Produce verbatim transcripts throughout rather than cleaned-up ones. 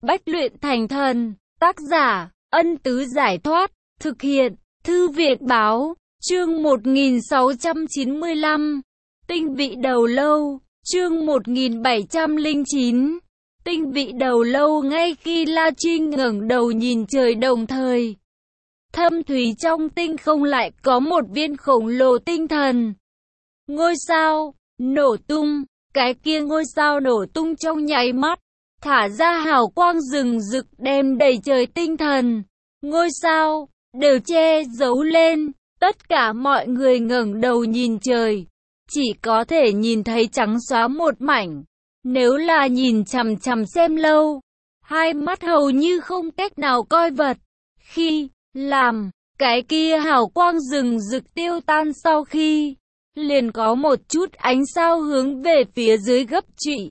Bách luyện thành thần, tác giả, Ân Tứ Giải Thoát, thực hiện, Thư viện Báo, chương một nghìn sáu trăm chín mươi lăm, Tinh vị đầu lâu, chương một nghìn bảy trăm lẻ chín, Tinh vị đầu lâu. Ngay khi La Trinh ngẩng đầu nhìn trời, đồng thời, thâm thúy trong tinh không lại có một viên khổng lồ tinh thần. Ngôi sao, nổ tung, cái kia ngôi sao nổ tung trong nháy mắt, thả ra hào quang rừng rực đem đầy trời tinh thần. Ngôi sao đều che giấu lên, tất cả mọi người ngẩng đầu nhìn trời, chỉ có thể nhìn thấy trắng xóa một mảnh. Nếu là nhìn chằm chằm xem lâu, hai mắt hầu như không cách nào coi vật. Khi làm cái kia hào quang rừng rực tiêu tan sau khi, liền có một chút ánh sao hướng về phía dưới gấp trụy,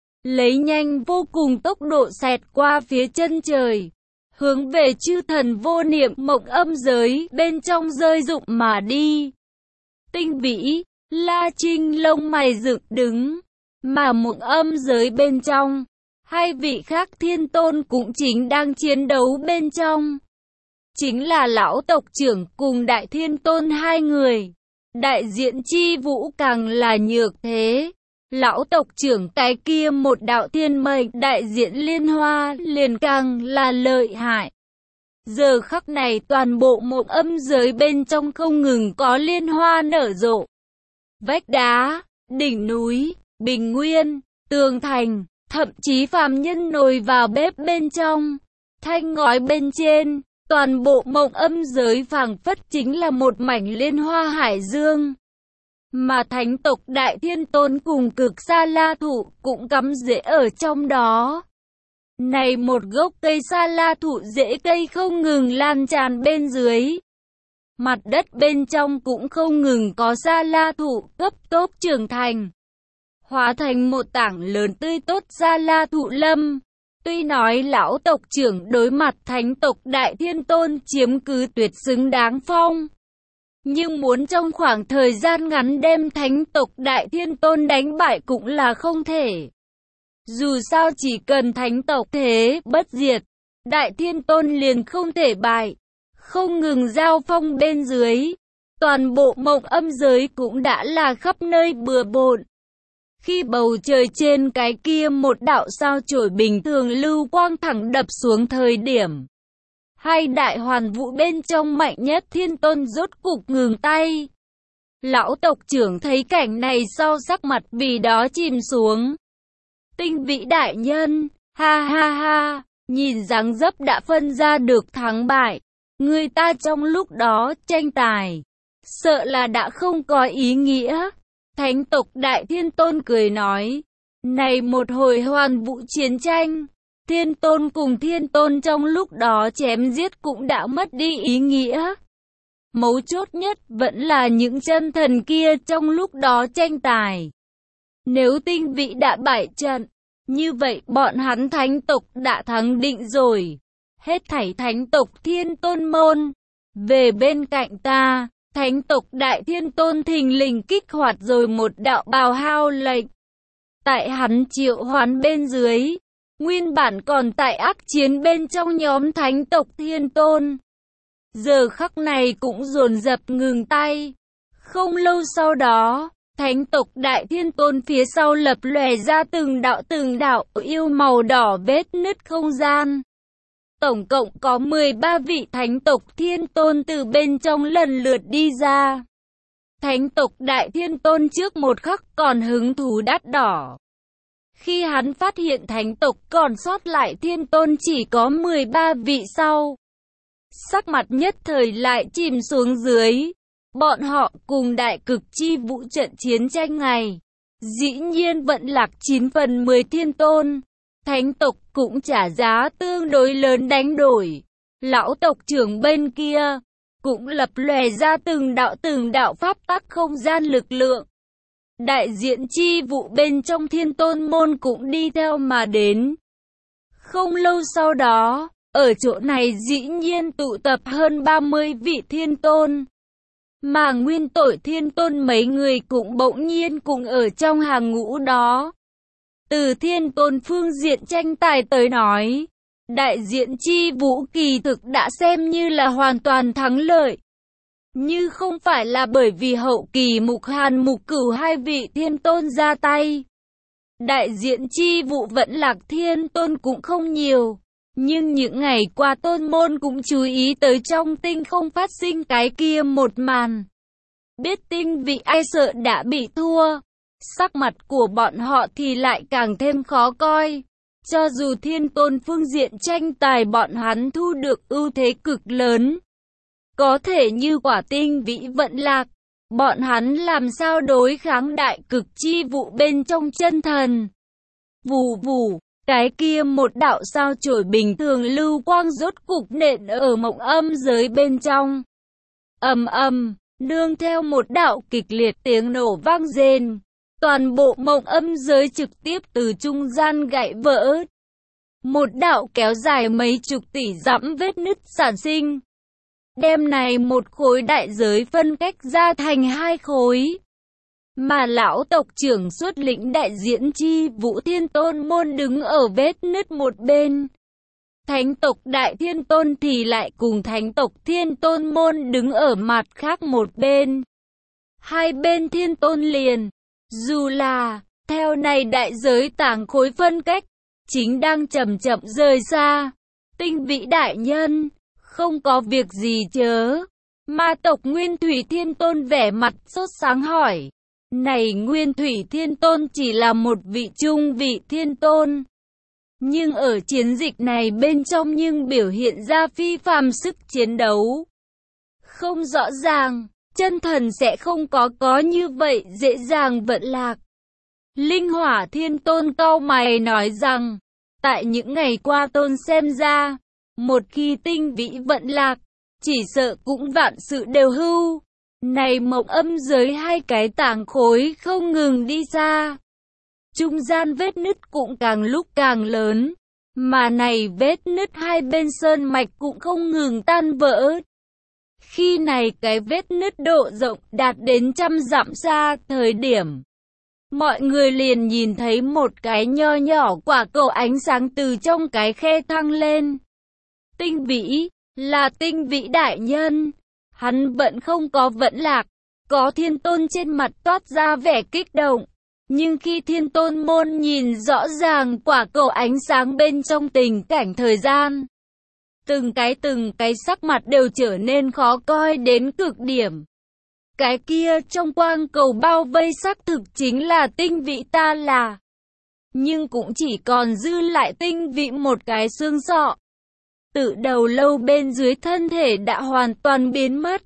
lấy nhanh vô cùng tốc độ xẹt qua phía chân trời, hướng về chư thần vô niệm mộng âm giới bên trong rơi rụng mà đi. Tinh vĩ, La Trinh lông mày dựng đứng, mà mộng âm giới bên trong, hai vị khác thiên tôn cũng chính đang chiến đấu bên trong. Chính là lão tộc trưởng cùng đại thiên tôn hai người. Đại diện chi vũ càng là nhược thế. Lão tộc trưởng cái kia một đạo thiên mệnh đại diện liên hoa liền càng là lợi hại. Giờ khắc này toàn bộ mộng âm giới bên trong không ngừng có liên hoa nở rộ. Vách đá, đỉnh núi, bình nguyên, tường thành, thậm chí phàm nhân ngồi vào bếp bên trong, thanh ngói bên trên, toàn bộ mộng âm giới phảng phất chính là một mảnh liên hoa hải dương. Mà thánh tộc đại thiên tôn cùng cực sa la thụ cũng cắm rễ ở trong đó. Này một gốc cây sa la thụ rễ cây không ngừng lan tràn bên dưới. Mặt đất bên trong cũng không ngừng có sa la thụ cấp tốc trưởng thành, hóa thành một tảng lớn tươi tốt sa la thụ lâm. Tuy nói lão tộc trưởng đối mặt thánh tộc đại thiên tôn chiếm cứ tuyệt xứng đáng phong, nhưng muốn trong khoảng thời gian ngắn đem thánh tộc đại thiên tôn đánh bại cũng là không thể. Dù sao chỉ cần thánh tộc thế bất diệt, đại thiên tôn liền không thể bại. Không ngừng giao phong bên dưới, toàn bộ mộng âm giới cũng đã là khắp nơi bừa bộn. Khi bầu trời trên cái kia một đạo sao chổi bình thường lưu quang thẳng đập xuống thời điểm, hai đại hoàn vũ bên trong mạnh nhất thiên tôn rốt cục ngừng tay. Lão tộc trưởng thấy cảnh này sau sắc mặt vì đó chìm xuống. Tinh vĩ đại nhân, ha ha ha, nhìn dáng dấp đã phân ra được thắng bại. Người ta trong lúc đó tranh tài, sợ là đã không có ý nghĩa. Thánh tộc đại thiên tôn cười nói, này một hồi hoàn vũ chiến tranh, thiên tôn cùng thiên tôn trong lúc đó chém giết cũng đã mất đi ý nghĩa. Mấu chốt nhất vẫn là những chân thần kia trong lúc đó tranh tài. Nếu tinh vĩ đã bại trận, như vậy bọn hắn thánh tộc đã thắng định rồi. Hết thảy thánh tộc thiên tôn môn, về bên cạnh ta. Thánh tộc đại thiên tôn thình lình kích hoạt rồi một đạo bào hao lệnh. Tại hắn triệu hoán bên dưới, nguyên bản còn tại ác chiến bên trong nhóm thánh tộc thiên tôn, giờ khắc này cũng dồn dập ngừng tay. Không lâu sau đó, thánh tộc đại thiên tôn phía sau lập lòe ra từng đạo từng đạo yêu màu đỏ vết nứt không gian. Tổng cộng có mười ba vị thánh tộc thiên tôn từ bên trong lần lượt đi ra. Thánh tộc đại thiên tôn trước một khắc còn hứng thú đắt đỏ. Khi hắn phát hiện thánh tộc còn sót lại thiên tôn chỉ có mười ba vị sau, sắc mặt nhất thời lại chìm xuống dưới. Bọn họ cùng đại cực chi vũ trận chiến tranh này, dĩ nhiên vẫn lạc chín phần mười thiên tôn. Thánh tộc cũng trả giá tương đối lớn đánh đổi. Lão tộc trưởng bên kia cũng lập lòe ra từng đạo từng đạo pháp tắc không gian lực lượng. Đại diện chi vụ bên trong thiên tôn môn cũng đi theo mà đến. Không lâu sau đó, ở chỗ này dĩ nhiên tụ tập hơn ba mươi vị thiên tôn. Mà nguyên tội thiên tôn mấy người cũng bỗng nhiên cùng ở trong hàng ngũ đó. Từ thiên tôn phương diện tranh tài tới nói, Đại diện chi vũ kỳ thực đã xem như là hoàn toàn thắng lợi. Như không phải là bởi vì hậu kỳ Mục Hàn Mục Cửu hai vị thiên tôn ra tay. Đại diện chi vụ vẫn Lạc Thiên Tôn cũng không nhiều. Nhưng những ngày qua tôn môn cũng chú ý tới trong tinh không phát sinh cái kia một màn. Biết tinh vị ai sợ đã bị thua. Sắc mặt của bọn họ thì lại càng thêm khó coi. Cho dù thiên tôn phương diện tranh tài bọn hắn thu được ưu thế cực lớn. Có thể như quả tinh vĩ vận lạc. Bọn hắn làm sao đối kháng đại cực chi vụ bên trong chân thần. Vù vù, cái kia một đạo sao chổi bình thường lưu quang rốt cục nện ở mộng âm giới bên trong. Ầm ầm, nương theo một đạo kịch liệt tiếng nổ vang rền. Toàn bộ mộng âm giới trực tiếp từ trung gian gãy vỡ. Một đạo kéo dài mấy chục tỷ dặm vết nứt sản sinh. Đêm này một khối đại giới phân cách ra thành hai khối. Mà lão tộc trưởng xuất lĩnh đại diễn chi vũ thiên tôn môn đứng ở vết nứt một bên. Thánh tộc đại thiên tôn thì lại cùng thánh tộc thiên tôn môn đứng ở mặt khác một bên. Hai bên thiên tôn liền. Dù là, theo này đại giới tảng khối phân cách, chính đang chậm chậm rời xa. Tinh vĩ đại nhân, không có việc gì chớ. Ma tộc Nguyên Thủy Thiên Tôn vẻ mặt sốt sáng hỏi. Này Nguyên Thủy Thiên Tôn chỉ là một vị trung vị thiên tôn. Nhưng ở chiến dịch này bên trong nhưng biểu hiện ra phi phàm sức chiến đấu. Không rõ ràng, chân thần sẽ không có có như vậy dễ dàng vận lạc. Linh Hỏa Thiên Tôn cau mày nói rằng, tại những ngày qua tôn xem ra, một khi tinh vĩ vận lạc, chỉ sợ cũng vạn sự đều hưu. Này mộng âm giới hai cái tảng khối không ngừng đi xa. Trung gian vết nứt cũng càng lúc càng lớn. Mà này vết nứt hai bên sơn mạch cũng không ngừng tan vỡ. Khi này cái vết nứt độ rộng đạt đến trăm dặm xa thời điểm. Mọi người liền nhìn thấy một cái nho nhỏ quả cầu ánh sáng từ trong cái khe thăng lên. Tinh vĩ, là tinh vĩ đại nhân. Hắn vẫn không có vận lạc. Có thiên tôn trên mặt toát ra vẻ kích động. Nhưng khi thiên tôn môn nhìn rõ ràng quả cầu ánh sáng bên trong tình cảnh thời gian. Từng cái từng cái sắc mặt đều trở nên khó coi đến cực điểm. Cái kia trong quang cầu bao vây xác thực chính là tinh vị ta là. Nhưng cũng chỉ còn dư lại tinh vị một cái xương sọ. Từ đầu lâu bên dưới thân thể đã hoàn toàn biến mất.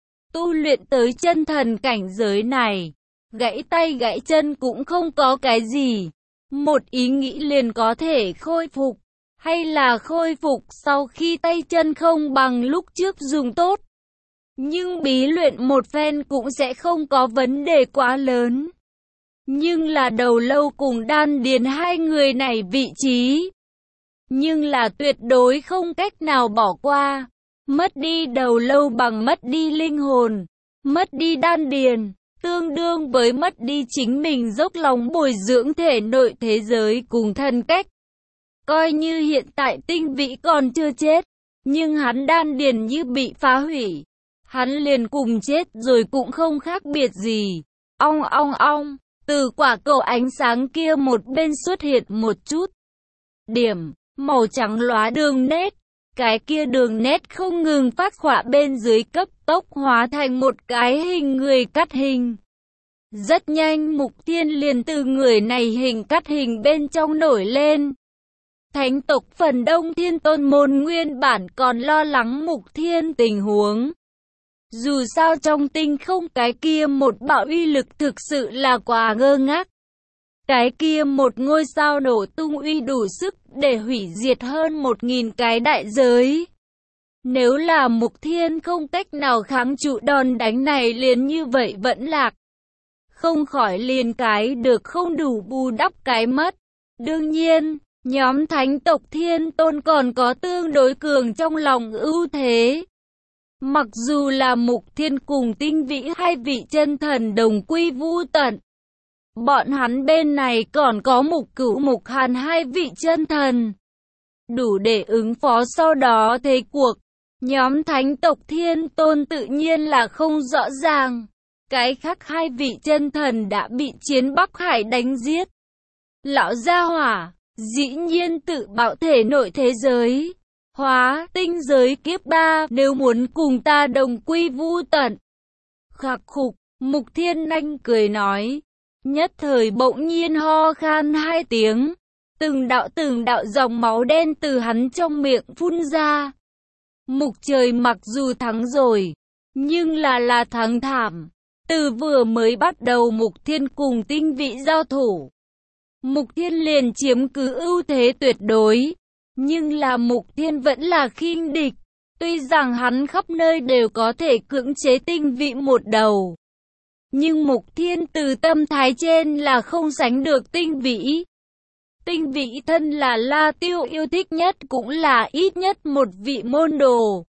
Tu luyện tới chân thần cảnh giới này, gãy tay gãy chân cũng không có cái gì. Một ý nghĩ liền có thể khôi phục. Hay là khôi phục sau khi tay chân không bằng lúc trước dùng tốt. Nhưng bí luyện một phen cũng sẽ không có vấn đề quá lớn. Nhưng là đầu lâu cùng đan điền hai người này vị trí. Nhưng là tuyệt đối không cách nào bỏ qua. Mất đi đầu lâu bằng mất đi linh hồn. Mất đi đan điền. Tương đương với mất đi chính mình dốc lòng bồi dưỡng thể nội thế giới cùng thân cách. Coi như hiện tại tinh vĩ còn chưa chết. Nhưng hắn đan điền như bị phá hủy. Hắn liền cùng chết rồi cũng không khác biệt gì. Ong ong ong. Từ quả cầu ánh sáng kia một bên xuất hiện một chút điểm màu trắng lóa đường nét. Cái kia đường nét không ngừng phát họa bên dưới cấp tốc hóa thành một cái hình người cắt hình. Rất nhanh Mục Thiên liền từ người này hình cắt hình bên trong nổi lên. Thánh tộc phần đông thiên tôn môn nguyên bản còn lo lắng Mục Thiên tình huống. Dù sao trong tinh không cái kia một bạo uy lực thực sự là quá ngơ ngác. Cái kia một ngôi sao nổ tung uy đủ sức để hủy diệt hơn một nghìn cái đại giới. Nếu là Mục Thiên không cách nào kháng trụ đòn đánh này liền như vậy vẫn lạc. Không khỏi liền cái được không đủ bù đắp cái mất. Đương nhiên, nhóm thánh tộc thiên tôn còn có tương đối cường trong lòng ưu thế. Mặc dù là Mục Thiên cùng tinh vĩ hai vị chân thần đồng quy vu tận. Bọn hắn bên này còn có Mục Cửu Mục Hàn hai vị chân thần. đủ để ứng phó sau đó thế cuộc. Nhóm thánh tộc thiên tôn tự nhiên là không rõ ràng. Cái khác hai vị chân thần đã bị chiến Bắc Hải đánh giết. Lão gia hỏa, dĩ nhiên tự bạo thể nội thế giới. Hóa tinh giới kiếp ba, nếu muốn cùng ta đồng quy vu tận. Khạc khục, Mục Thiên Anh cười nói. Nhất thời bỗng nhiên ho khan hai tiếng. Từng đạo từng đạo dòng máu đen từ hắn trong miệng phun ra. Mục Trời mặc dù thắng rồi, nhưng là là thắng thảm. Từ vừa mới bắt đầu Mục Thiên cùng tinh vị giao thủ, Mục Thiên liền chiếm cứ ưu thế tuyệt đối. Nhưng là Mục Thiên vẫn là khinh địch. Tuy rằng hắn khắp nơi đều có thể cưỡng chế tinh vị một đầu, nhưng Mục Thiên từ tâm thái trên là không sánh được tinh vĩ. Tinh vĩ thân là La Tiêu yêu thích nhất, cũng là ít nhất một vị môn đồ.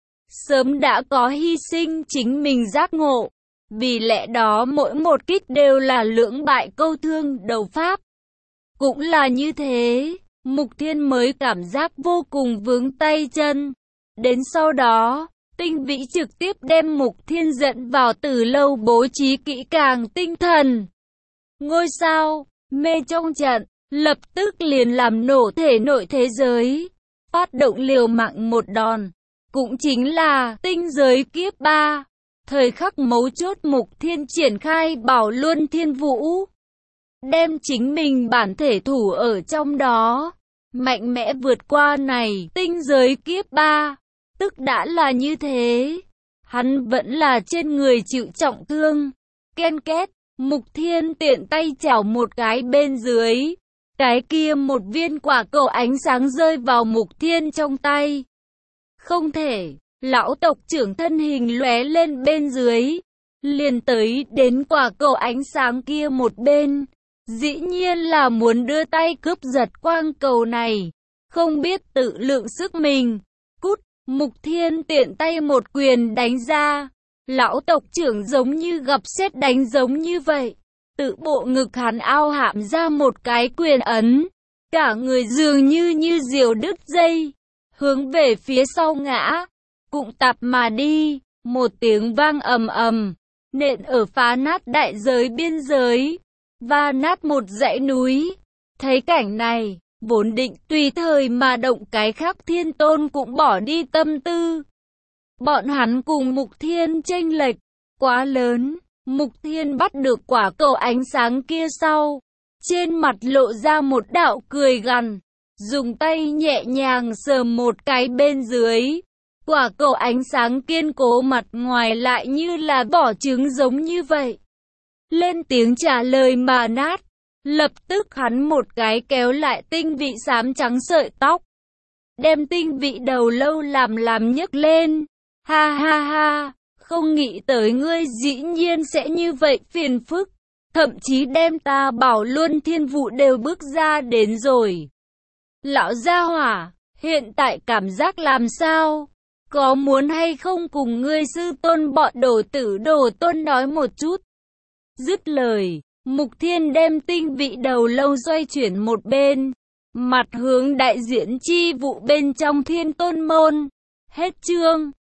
Sớm đã có hy sinh chính mình giác ngộ. Vì lẽ đó mỗi một kích đều là lưỡng bại câu thương đầu pháp. Cũng là như thế, Mục Thiên mới cảm giác vô cùng vướng tay chân. Đến sau đó, tinh vĩ trực tiếp đem Mục Thiên dẫn vào từ lâu bố trí kỹ càng tinh thần ngôi sao, mê trong trận, lập tức liền làm nổ thể nội thế giới, phát động liều mạng một đòn, cũng chính là tinh giới kiếp ba. Thời khắc mấu chốt Mục Thiên triển khai Bảo Luân Thiên Vũ, đem chính mình bản thể thủ ở trong đó, mạnh mẽ vượt qua này tinh giới kiếp ba. Tức đã là như thế, hắn vẫn là trên người chịu trọng thương. Ken két, Mục Thiên tiện tay chảo một cái bên dưới, cái kia một viên quả cầu ánh sáng rơi vào Mục Thiên trong tay. Không thể, lão tộc trưởng thân hình lóe lên bên dưới, liền tới đến quả cầu ánh sáng kia một bên. Dĩ nhiên là muốn đưa tay cướp giật quang cầu này, không biết tự lượng sức mình. Cút, Mục Thiên tiện tay một quyền đánh ra. Lão tộc trưởng giống như gặp sét đánh giống như vậy. Tự bộ ngực hắn ao hạm ra một cái quyền ấn. Cả người dường như như diều đứt dây, hướng về phía sau ngã, cụng tạp mà đi. Một tiếng vang ầm ầm, nện ở phá nát đại giới biên giới, và nát một dãy núi. Thấy cảnh này, vốn định tùy thời mà động cái khác thiên tôn cũng bỏ đi tâm tư. Bọn hắn cùng Mục Thiên chênh lệch quá lớn. Mục Thiên bắt được quả cầu ánh sáng kia sau, trên mặt lộ ra một đạo cười gằn, dùng tay nhẹ nhàng sờ một cái bên dưới. Quả cầu ánh sáng kiên cố mặt ngoài lại như là vỏ trứng giống như vậy. Lên tiếng trả lời mà nát. Lập tức hắn một cái kéo lại tinh vị xám trắng sợi tóc, đem tinh vị đầu lâu làm làm nhấc lên. Ha ha ha, không nghĩ tới ngươi dĩ nhiên sẽ như vậy phiền phức, thậm chí đem ta Bảo Luân Thiên Vũ đều bước ra đến rồi. Lão gia hỏa, hiện tại cảm giác làm sao? Có muốn hay không cùng ngươi sư tôn bọn đồ tử đồ tôn nói một chút? Dứt lời, Mục Thiên đem tinh vị đầu lâu xoay chuyển một bên, mặt hướng đại diễn chi vụ bên trong Thiên Tôn môn. Hết chương.